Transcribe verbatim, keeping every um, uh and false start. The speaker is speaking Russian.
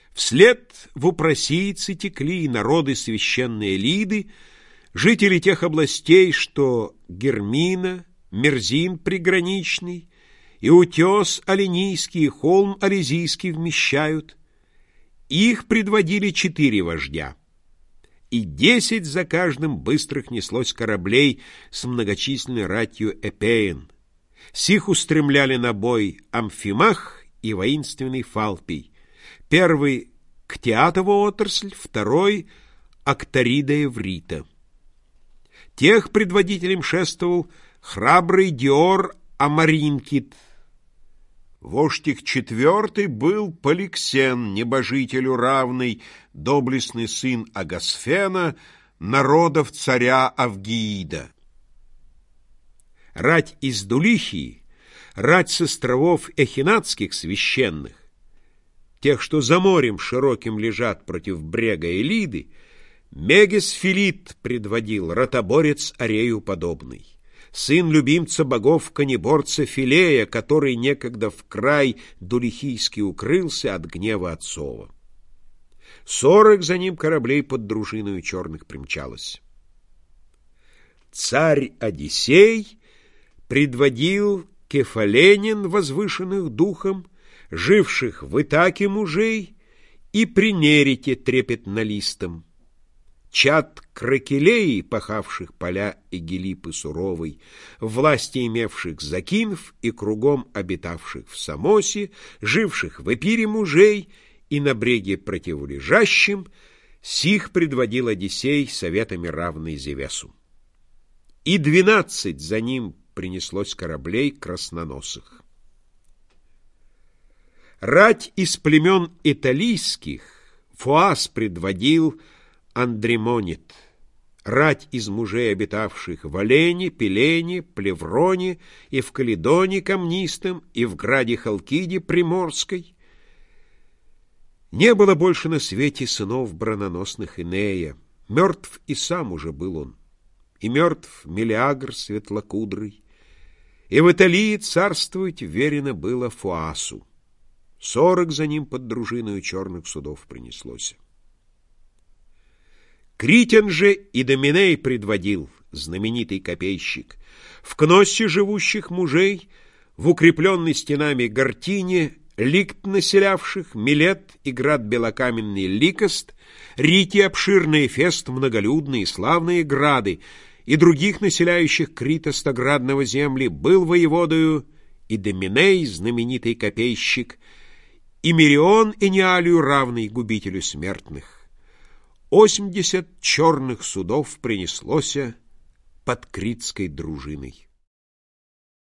Вслед в упрасийцы текли и народы священные Лиды, жители тех областей, что Гермина, Мерзин приграничный, и утес Оленийский, и холм Алезийский вмещают. Их предводили четыре вождя, и десять за каждым быстрых неслось кораблей с многочисленной ратью Эпеен. Сих устремляли на бой Амфимах и воинственный Фалпий. Первый — Ктиатова отрасль, второй — Акторида Эврита. Тех предводителем шествовал храбрый Диор Амаринкит. Вождь их четвертый был Поликсен, небожителю равный, доблестный сын Агасфена, народов царя Авгиида. Рать из Дулихии, рать с островов Эхинатских священных, тех, что за морем широким лежат против брега Элиды, Мегес Филит предводил, ротоборец Арею подобный, сын любимца богов конеборца Филея, который некогда в край Дулихийский укрылся от гнева отцова. Сорок за ним кораблей под дружиною черных примчалось. Царь Одиссей предводил кефаленин, возвышенных духом, живших в Итаке мужей и при Нерите трепетнолистом, чад Кракелеи, пахавших поля Эгилипы суровой, власти имевших Закинф и кругом обитавших в Самосе, живших в Эпире мужей и на бреге противолежащем, сих предводил Одиссей советами равный Зевесу. И двенадцать за ним принеслось кораблей красноносых. Рать из племен италийских Фоас предводил Андремонит, рать из мужей, обитавших в Олене, Пелене, Плевроне и в Каледоне камнистом, и в граде Халкиде Приморской. Не было больше на свете сынов брононосных Инея, мертв и сам уже был он, и мертв Мелиагр светлокудрый, и в Италии царствовать верено было Фоасу. Сорок за ним под дружиною черных судов принеслось. Критян же Идоминей предводил, знаменитый копейщик, в Кноссе живущих мужей, в укрепленной стенами Гортине, Ликт населявших, Милет и град белокаменный Ликост, Рити обширный, Фест многолюдные, славные грады, и других населяющих Крита стоградного земли, был воеводою Идоминей, знаменитый копейщик, и Мерион Эниалию равный губителю смертных. Осьмдесят черных судов принеслося под критской дружиной.